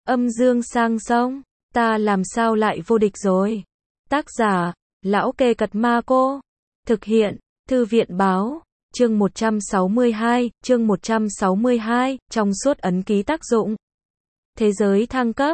Âm dương sang sông, ta làm sao lại vô địch rồi? Tác giả, Lão Kê Cật Ma Cô. Thực hiện, Thư viện Báo. Chương 162, trong suốt ấn ký tác dụng. Thế giới thăng cấp,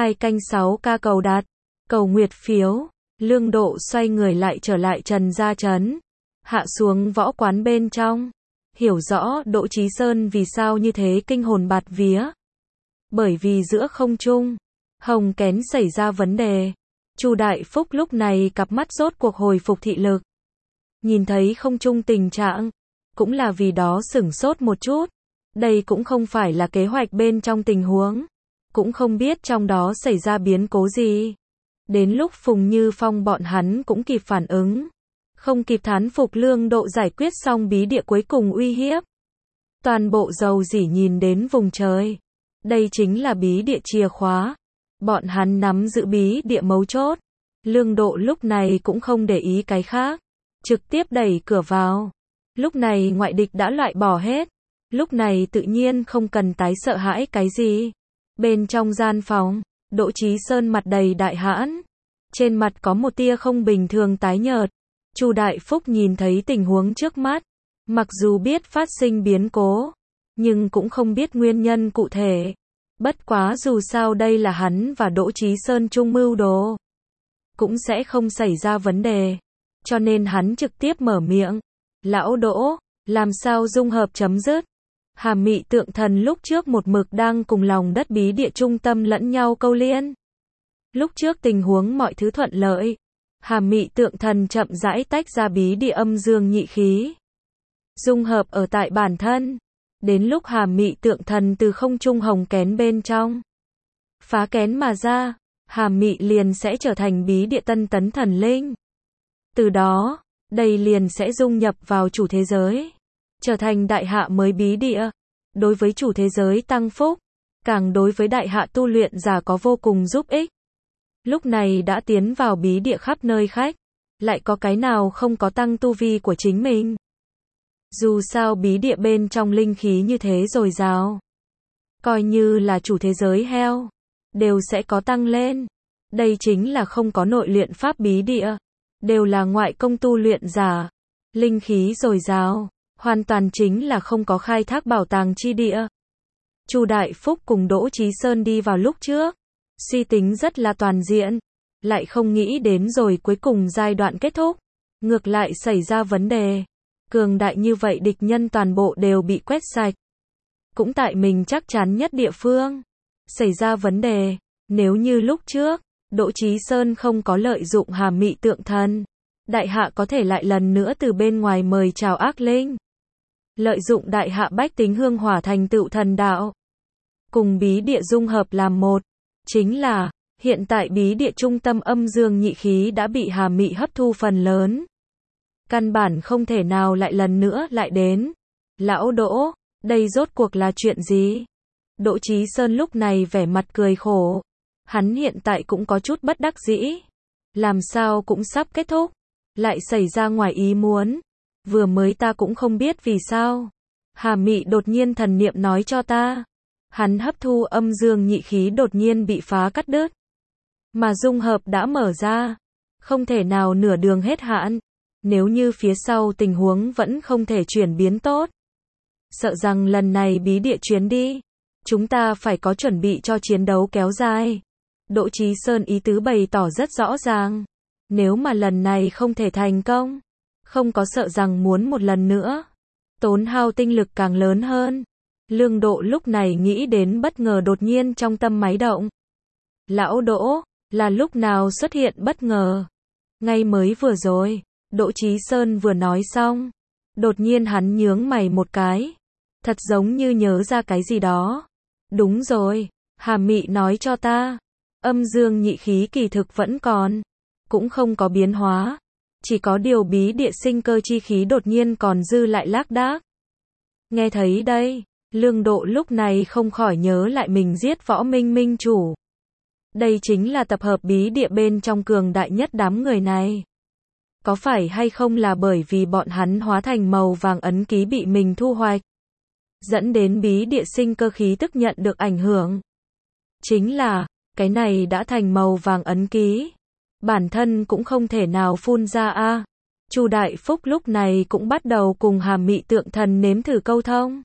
2/6 cầu đặt, cầu nguyệt phiếu, Lương Độ xoay người lại trở lại Trần Gia Trấn, hạ xuống võ quán bên trong, hiểu rõ Đỗ Chí Sơn vì sao như thế kinh hồn bạt vía. Bởi vì giữa không trung, hồng kén xảy ra vấn đề. Chu Đại Phúc lúc này cặp mắt rốt cuộc hồi phục thị lực. Nhìn thấy không trung tình trạng, cũng là vì đó sửng sốt một chút. Đây cũng không phải là kế hoạch bên trong tình huống, cũng không biết trong đó xảy ra biến cố gì. Đến lúc Phùng Như Phong bọn hắn cũng kịp phản ứng, không kịp thán phục Lương Độ giải quyết xong bí địa cuối cùng uy hiếp. Toàn bộ dầu dỉ nhìn đến vùng trời. Đây chính là bí địa chìa khóa. Bọn hắn nắm giữ bí địa mấu chốt. Lương Độ lúc này cũng không để ý cái khác, trực tiếp đẩy cửa vào. Lúc này ngoại địch đã loại bỏ hết. Lúc này tự nhiên không cần tái sợ hãi cái gì. Bên trong gian phòng, Đỗ Chí Sơn mặt đầy đại hãn. Trên mặt có một tia không bình thường tái nhợt. Chu Đại Phúc nhìn thấy tình huống trước mắt, mặc dù biết phát sinh biến cố, nhưng cũng không biết nguyên nhân cụ thể. Bất quá dù sao đây là hắn và Đỗ Chí Sơn chung mưu đồ, cũng sẽ không xảy ra vấn đề. Cho nên hắn trực tiếp mở miệng. Lão Đỗ, làm sao dung hợp chấm dứt? Hàm Mị Tượng Thần lúc trước một mực đang cùng lòng đất bí địa trung tâm lẫn nhau câu liên. Lúc trước tình huống mọi thứ thuận lợi, Hàm Mị Tượng Thần chậm rãi tách ra bí địa âm dương nhị khí, dung hợp ở tại bản thân. Đến lúc Hàm Mị Tượng Thần từ không trung hồng kén bên trong phá kén mà ra, Hàm Mị liền sẽ trở thành bí địa tân tấn thần linh. Từ đó, đây liền sẽ dung nhập vào chủ thế giới, trở thành đại hạ mới bí địa. Đối với chủ thế giới tăng phúc, càng đối với đại hạ tu luyện giả có vô cùng giúp ích. Lúc này đã tiến vào bí địa khắp nơi khách, lại có cái nào không có tăng tu vi của chính mình. Dù sao bí địa bên trong linh khí như thế dồi dào, coi như là chủ thế giới heo, đều sẽ có tăng lên. Đây chính là không có nội luyện pháp bí địa, đều là ngoại công tu luyện giả. Linh khí dồi dào, hoàn toàn chính là không có khai thác bảo tàng chi địa. Chu Đại Phúc cùng Đỗ Chí Sơn đi vào lúc trước, suy tính rất là toàn diện, lại không nghĩ đến rồi cuối cùng giai đoạn kết thúc, ngược lại xảy ra vấn đề. Cường đại như vậy địch nhân toàn bộ đều bị quét sạch. Cũng tại mình chắc chắn nhất địa phương xảy ra vấn đề. Nếu như lúc trước Đỗ Chí Sơn không có lợi dụng Hàm Mị Tượng Thần, đại hạ có thể lại lần nữa từ bên ngoài mời chào ác linh, lợi dụng đại hạ bách tính hương hỏa thành tựu thần đạo, cùng bí địa dung hợp làm một. Chính là hiện tại bí địa trung tâm âm dương nhị khí đã bị Hàm Mị hấp thu phần lớn, căn bản không thể nào lại lần nữa lại đến. Lão Đỗ, đây rốt cuộc là chuyện gì? Đỗ Chí Sơn lúc này vẻ mặt cười khổ. Hắn hiện tại cũng có chút bất đắc dĩ. Làm sao cũng sắp kết thúc, lại xảy ra ngoài ý muốn. Vừa mới ta cũng không biết vì sao. Hàm Mị đột nhiên thần niệm nói cho ta. Hắn hấp thu âm dương nhị khí đột nhiên bị phá cắt đứt. Mà dung hợp đã mở ra. Không thể nào nửa đường hết hạn. Nếu như phía sau tình huống vẫn không thể chuyển biến tốt, sợ rằng lần này bí địa chuyến đi, chúng ta phải có chuẩn bị cho chiến đấu kéo dài. Đỗ Chí Sơn ý tứ bày tỏ rất rõ ràng. Nếu mà lần này không thể thành công, không có sợ rằng muốn một lần nữa, tốn hao tinh lực càng lớn hơn. Lương Độ lúc này nghĩ đến bất ngờ đột nhiên trong tâm máy động. Lão Đỗ, là lúc nào xuất hiện bất ngờ? Ngay mới vừa rồi. Đỗ Chí Sơn vừa nói xong, đột nhiên hắn nhướng mày một cái, thật giống như nhớ ra cái gì đó. Đúng rồi, Hàm Mị nói cho ta, âm dương nhị khí kỳ thực vẫn còn, cũng không có biến hóa, chỉ có điều bí địa sinh cơ chi khí đột nhiên còn dư lại lác đác. Nghe thấy đây, Lương Độ lúc này không khỏi nhớ lại mình giết Võ Minh Minh chủ. Đây chính là tập hợp bí địa bên trong cường đại nhất đám người này. Có phải hay không là bởi vì bọn hắn hóa thành màu vàng ấn ký bị mình thu hoạch, dẫn đến bí địa sinh cơ khí tức nhận được ảnh hưởng? Chính là, cái này đã thành màu vàng ấn ký. Bản thân cũng không thể nào phun ra a. Chu Đại Phúc lúc này cũng bắt đầu cùng Hà Mị Tượng Thần nếm thử câu thông.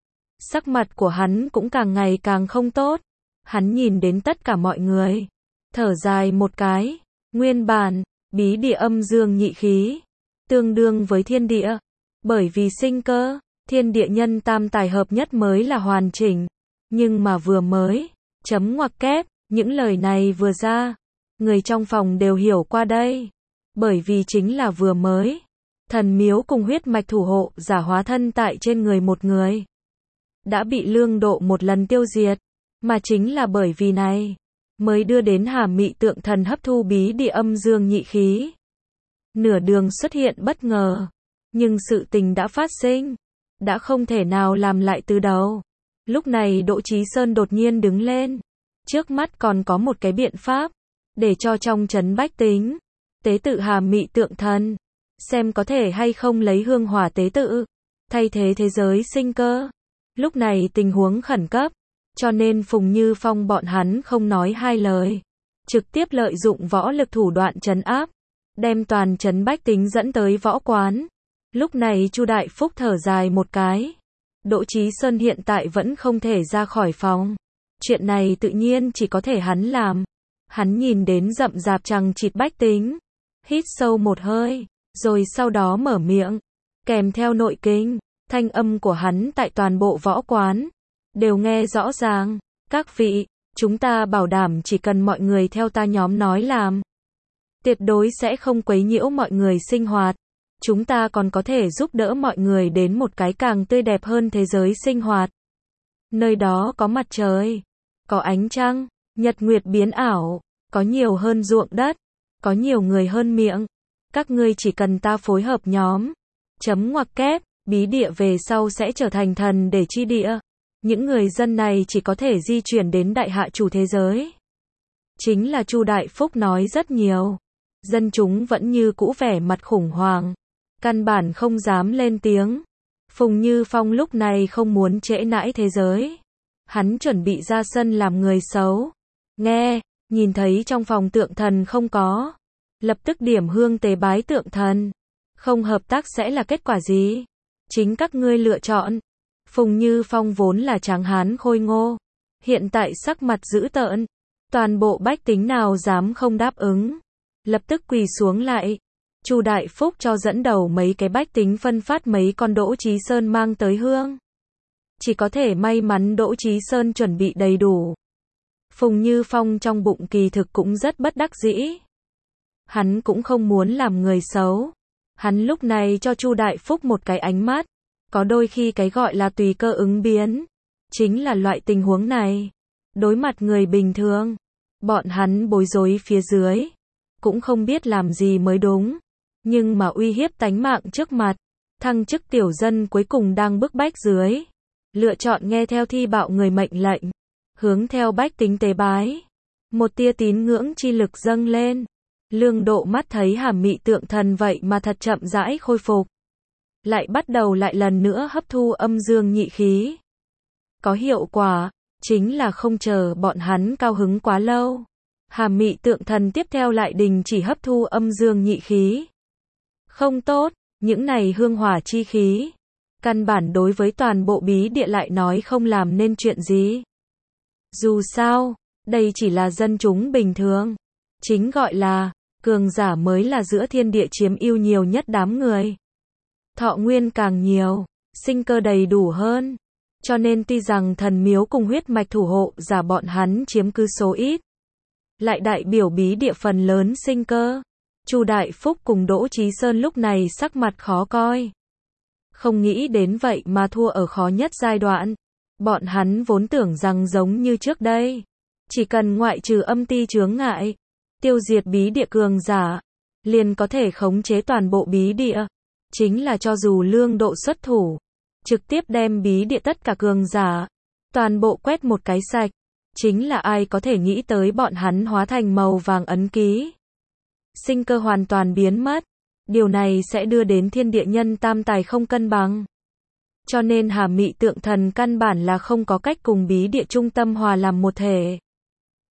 Sắc mặt của hắn cũng càng ngày càng không tốt. Hắn nhìn đến tất cả mọi người, thở dài một cái. Nguyên bản, bí địa âm dương nhị khí, tương đương với thiên địa. Bởi vì sinh cơ, thiên địa nhân tam tài hợp nhất mới là hoàn chỉnh. Nhưng mà vừa mới, chấm ngoặc kép, những lời này vừa ra, người trong phòng đều hiểu qua đây. Bởi vì chính là vừa mới, thần miếu cùng huyết mạch thủ hộ giả hóa thân tại trên người một người, đã bị Lương Độ một lần tiêu diệt. Mà chính là bởi vì này, mới đưa đến Hà Mị Tượng Thần hấp thu bí địa âm dương nhị khí. Nửa đường xuất hiện bất ngờ, nhưng sự tình đã phát sinh, đã không thể nào làm lại từ đầu. Lúc này Đỗ Chí Sơn đột nhiên đứng lên. Trước mắt còn có một cái biện pháp, để cho trong trấn bách tính tế tự Hà Mị Tượng Thần, xem có thể hay không lấy hương hỏa tế tự, thay thế thế giới sinh cơ. Lúc này tình huống khẩn cấp, cho nên Phùng Như Phong bọn hắn không nói hai lời, trực tiếp lợi dụng võ lực thủ đoạn trấn áp, đem toàn trấn bách tính dẫn tới võ quán. Lúc này Chu Đại Phúc thở dài một cái. Đỗ Chí Sơn hiện tại vẫn không thể ra khỏi phòng. Chuyện này tự nhiên chỉ có thể hắn làm. Hắn nhìn đến rậm rạp chằng chịt bách tính, hít sâu một hơi, rồi sau đó mở miệng, kèm theo nội kinh, thanh âm của hắn tại toàn bộ võ quán đều nghe rõ ràng. Các vị, chúng ta bảo đảm chỉ cần mọi người theo ta nhóm nói làm, tuyệt đối sẽ không quấy nhiễu mọi người sinh hoạt. Chúng ta còn có thể giúp đỡ mọi người đến một cái càng tươi đẹp hơn thế giới sinh hoạt. Nơi đó có mặt trời, có ánh trăng, nhật nguyệt biến ảo, có nhiều hơn ruộng đất, có nhiều người hơn miệng. Các ngươi chỉ cần ta phối hợp nhóm. Chấm ngoặc kép, bí địa về sau sẽ trở thành thần để chi địa. Những người dân này chỉ có thể di chuyển đến đại hạ chủ thế giới. Chính là Chu Đại Phúc nói rất nhiều. Dân chúng vẫn như cũ vẻ mặt khủng hoảng, căn bản không dám lên tiếng. Phùng Như Phong lúc này không muốn trễ nãi thế giới. Hắn chuẩn bị ra sân làm người xấu. Nghe, nhìn thấy trong phòng tượng thần không có, lập tức điểm hương tế bái tượng thần. Không hợp tác sẽ là kết quả gì? Chính các ngươi lựa chọn. Phùng Như Phong vốn là tráng hán khôi ngô, hiện tại sắc mặt dữ tợn. Toàn bộ bách tính nào dám không đáp ứng, lập tức quỳ xuống lại. Chu Đại Phúc cho dẫn đầu mấy cái bách tính phân phát mấy con Đỗ Chí Sơn mang tới hương. Chỉ có thể may mắn Đỗ Chí Sơn chuẩn bị đầy đủ. Phùng Như Phong trong bụng kỳ thực cũng rất bất đắc dĩ. Hắn cũng không muốn làm người xấu. Hắn lúc này cho Chu Đại Phúc một cái ánh mắt. Có đôi khi cái gọi là tùy cơ ứng biến, chính là loại tình huống này. Đối mặt người bình thường, bọn hắn bối rối phía dưới, cũng không biết làm gì mới đúng. Nhưng mà uy hiếp tánh mạng trước mặt, thăng chức tiểu dân cuối cùng đang bức bách dưới, lựa chọn nghe theo thi bạo người mệnh lệnh, hướng theo bách tính tế bái. Một tia tín ngưỡng chi lực dâng lên. Lương Độ mắt thấy Hà Mị Tượng Thần vậy mà thật chậm rãi khôi phục, lại bắt đầu lại lần nữa hấp thu âm dương nhị khí. Có hiệu quả, chính là không chờ bọn hắn cao hứng quá lâu. Hà Mị Tượng Thần tiếp theo lại đình chỉ hấp thu âm dương nhị khí. Không tốt, những này hương hỏa chi khí, căn bản đối với toàn bộ bí địa lại nói không làm nên chuyện gì. Dù sao, đây chỉ là dân chúng bình thường. Chính gọi là, cường giả mới là giữa thiên địa chiếm ưu nhiều nhất đám người. Thọ nguyên càng nhiều, sinh cơ đầy đủ hơn. Cho nên tuy rằng thần miếu cùng huyết mạch thủ hộ giả bọn hắn chiếm cứ số ít, lại đại biểu bí địa phần lớn sinh cơ. Chu Đại Phúc cùng Đỗ Chí Sơn lúc này sắc mặt khó coi. Không nghĩ đến vậy mà thua ở khó nhất giai đoạn. Bọn hắn vốn tưởng rằng giống như trước đây, chỉ cần ngoại trừ âm ti chướng ngại, tiêu diệt bí địa cường giả, liền có thể khống chế toàn bộ bí địa. Chính là cho dù Lương Độ xuất thủ, trực tiếp đem bí địa tất cả cường giả, toàn bộ quét một cái sạch. Chính là ai có thể nghĩ tới bọn hắn hóa thành màu vàng ấn ký. Sinh cơ hoàn toàn biến mất. Điều này sẽ đưa đến thiên địa nhân tam tài không cân bằng. Cho nên Hà Mị Tượng Thần căn bản là không có cách cùng bí địa trung tâm hòa làm một thể.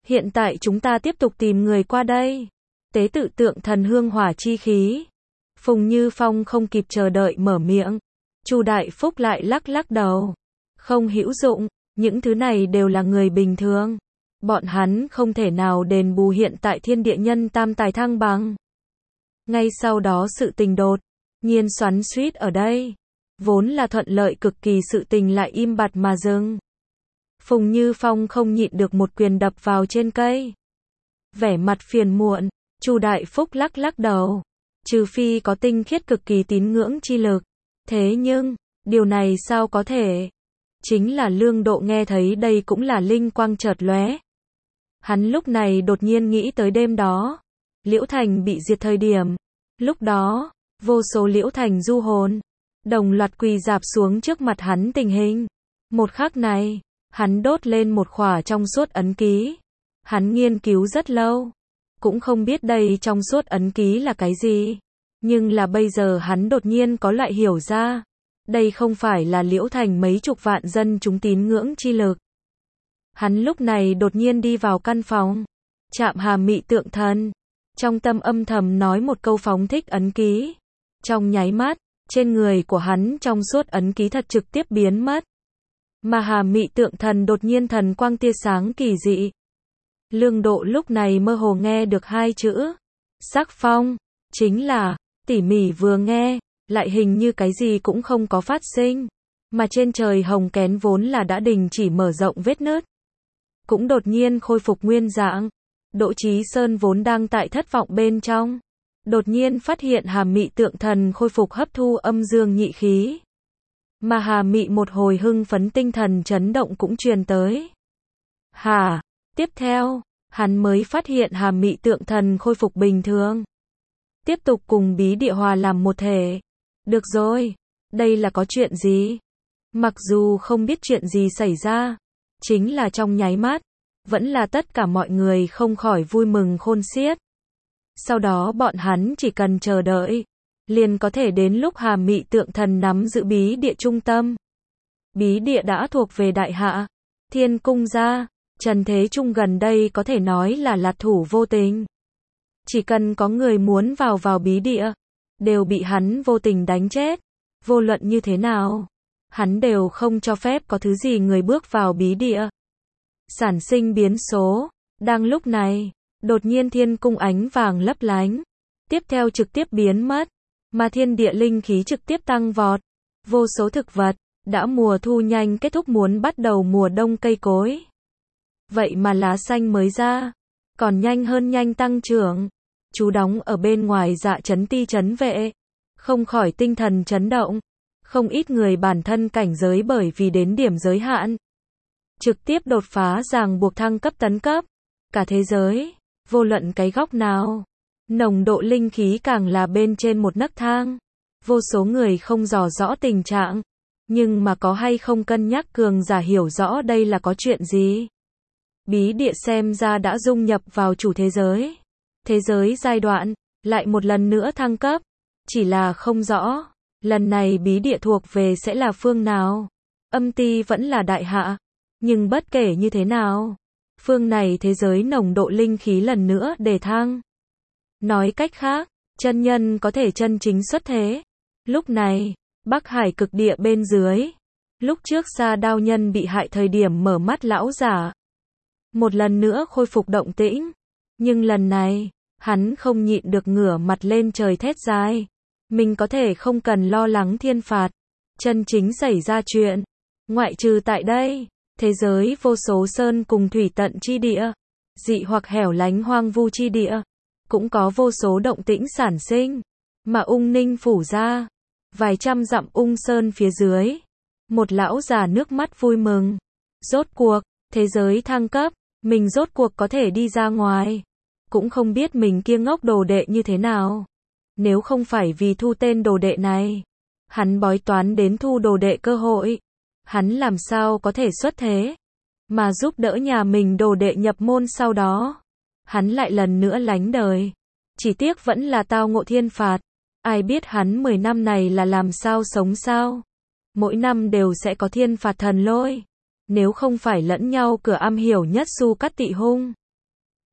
Hiện tại chúng ta tiếp tục tìm người qua đây. Tế tự tượng thần hương hỏa chi khí. Phùng Như Phong không kịp chờ đợi mở miệng. Chu Đại Phúc lại lắc lắc đầu. Không hữu dụng, những thứ này đều là người bình thường. Bọn hắn không thể nào đền bù hiện tại thiên địa nhân tam tài thăng bằng. Ngay sau đó sự tình đột nhiên xoắn xuýt ở đây. Vốn là thuận lợi cực kỳ sự tình lại im bặt mà dừng. Phùng Như Phong không nhịn được một quyền đập vào trên cây. Vẻ mặt phiền muộn, Chu Đại Phúc lắc lắc đầu. Trừ phi có tinh khiết cực kỳ tín ngưỡng chi lực. Thế nhưng, điều này sao có thể? Chính là Lương Độ nghe thấy đây cũng là linh quang chợt lóe. Hắn lúc này đột nhiên nghĩ tới đêm đó. Liễu Thành bị diệt thời điểm. Lúc đó, vô số Liễu Thành du hồn đồng loạt quỳ rạp xuống trước mặt hắn tình hình. Một khắc này, hắn đốt lên một khỏa trong suốt ấn ký. Hắn nghiên cứu rất lâu, cũng không biết đây trong suốt ấn ký là cái gì. Nhưng là bây giờ hắn đột nhiên có loại hiểu ra. Đây không phải là Liễu Thành mấy chục vạn dân chúng tín ngưỡng chi lực. Hắn lúc này đột nhiên đi vào căn phòng, chạm Hà Mị tượng thần. Trong tâm âm thầm nói một câu phóng thích ấn ký. Trong nháy mắt, trên người của hắn trong suốt ấn ký thật trực tiếp biến mất. Mà Hà Mị tượng thần đột nhiên thần quang tia sáng kỳ dị. Lương Độ lúc này mơ hồ nghe được hai chữ. Sắc phong, chính là, tỉ mỉ vừa nghe, lại hình như cái gì cũng không có phát sinh. Mà trên trời hồng kén vốn là đã đình chỉ mở rộng vết nứt. Cũng đột nhiên khôi phục nguyên dạng. Đỗ Chí Sơn vốn đang tại thất vọng bên trong. Đột nhiên phát hiện Hà Mị tượng thần khôi phục hấp thu âm dương nhị khí. Mà Hà Mị một hồi hưng phấn tinh thần chấn động cũng truyền tới. Tiếp theo, hắn mới phát hiện Hà Mị tượng thần khôi phục bình thường. Tiếp tục cùng bí địa hòa làm một thể. Được rồi, đây là có chuyện gì? Mặc dù không biết chuyện gì xảy ra, chính là trong nháy mắt, vẫn là tất cả mọi người không khỏi vui mừng khôn xiết. Sau đó bọn hắn chỉ cần chờ đợi, liền có thể đến lúc Hà Mị tượng thần nắm giữ bí địa trung tâm. Bí địa đã thuộc về Đại Hạ, Thiên Cung gia, Trần Thế Trung gần đây có thể nói là lạt thủ vô tình. Chỉ cần có người muốn vào bí địa, đều bị hắn vô tình đánh chết. Vô luận như thế nào, hắn đều không cho phép có thứ gì người bước vào bí địa. Sản sinh biến số. Đang lúc này, đột nhiên thiên cung ánh vàng lấp lánh. Tiếp theo trực tiếp biến mất. Mà thiên địa linh khí trực tiếp tăng vọt. Vô số thực vật, đã mùa thu nhanh kết thúc muốn bắt đầu mùa đông cây cối. Vậy mà lá xanh mới ra, còn nhanh hơn nhanh tăng trưởng. Chú đóng ở bên ngoài Dạ Trấn Ti trấn vệ, không khỏi tinh thần chấn động. Không ít người bản thân cảnh giới bởi vì đến điểm giới hạn, trực tiếp đột phá ràng buộc thăng cấp tấn cấp. Cả thế giới, vô luận cái góc nào, nồng độ linh khí càng là bên trên một nấc thang. Vô số người không dò rõ tình trạng, nhưng mà có hay không cân nhắc cường giả hiểu rõ đây là có chuyện gì. Bí địa xem ra đã dung nhập vào chủ thế giới. Thế giới giai đoạn, lại một lần nữa thăng cấp. Chỉ là không rõ, lần này bí địa thuộc về sẽ là phương nào. Âm ti vẫn là Đại Hạ. Nhưng bất kể như thế nào, phương này thế giới nồng độ linh khí lần nữa đề thăng. Nói cách khác, chân nhân có thể chân chính xuất thế. Lúc này, Bắc Hải cực địa bên dưới, lúc trước Sa Đao Nhân bị hại thời điểm mở mắt lão giả, một lần nữa khôi phục động tĩnh. Nhưng lần này, hắn không nhịn được ngửa mặt lên trời thét dài. Mình có thể không cần lo lắng thiên phạt. Chân chính xảy ra chuyện. Ngoại trừ tại đây, thế giới vô số sơn cùng thủy tận chi địa, dị hoặc hẻo lánh hoang vu chi địa, cũng có vô số động tĩnh sản sinh. Mà Ung Ninh phủ ra, vài trăm dặm Ung Sơn phía dưới, một lão già nước mắt vui mừng. Rốt cuộc, thế giới thăng cấp, mình rốt cuộc có thể đi ra ngoài. Cũng không biết mình kia ngốc đồ đệ như thế nào. Nếu không phải vì thu tên đồ đệ này, hắn bói toán đến thu đồ đệ cơ hội, hắn làm sao có thể xuất thế, mà giúp đỡ nhà mình đồ đệ nhập môn sau đó. Hắn lại lần nữa lánh đời. Chỉ tiếc vẫn là tao ngộ thiên phạt. Ai biết hắn 10 năm này là làm sao sống sao. Mỗi năm đều sẽ có thiên phạt thần lôi. Nếu không phải lẫn nhau cửa am hiểu nhất Su Cắt Tị Hung,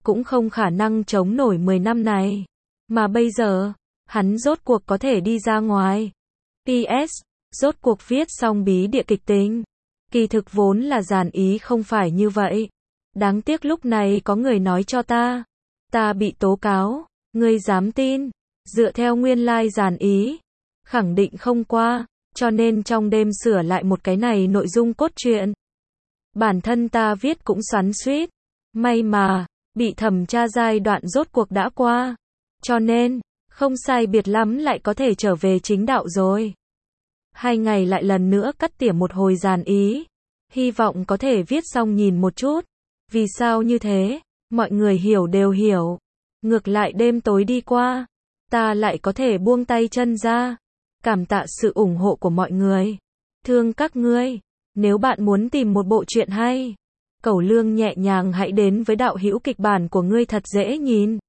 cũng không khả năng chống nổi 10 năm này. Mà bây giờ, hắn rốt cuộc có thể đi ra ngoài. PS, rốt cuộc viết xong bí địa kịch tính. Kỳ thực vốn là dàn ý không phải như vậy. Đáng tiếc lúc này có người nói cho ta. Ta bị tố cáo, ngươi dám tin. Dựa theo nguyên lai dàn ý, khẳng định không qua, cho nên trong đêm sửa lại một cái này nội dung cốt truyện. Bản thân ta viết cũng xoắn xuýt. May mà, bị thẩm tra giai đoạn rốt cuộc đã qua. Cho nên, không sai biệt lắm lại có thể trở về chính đạo rồi. 2 ngày lại lần nữa cắt tỉa một hồi dàn ý. Hy vọng có thể viết xong nhìn một chút. Vì sao như thế? Mọi người hiểu đều hiểu. Ngược lại đêm tối đi qua, ta lại có thể buông tay chân ra. Cảm tạ sự ủng hộ của mọi người. Thương các ngươi. Nếu bạn muốn tìm một bộ truyện hay, cẩu lương nhẹ nhàng hãy đến với đạo hữu kịch bản của ngươi thật dễ nhìn.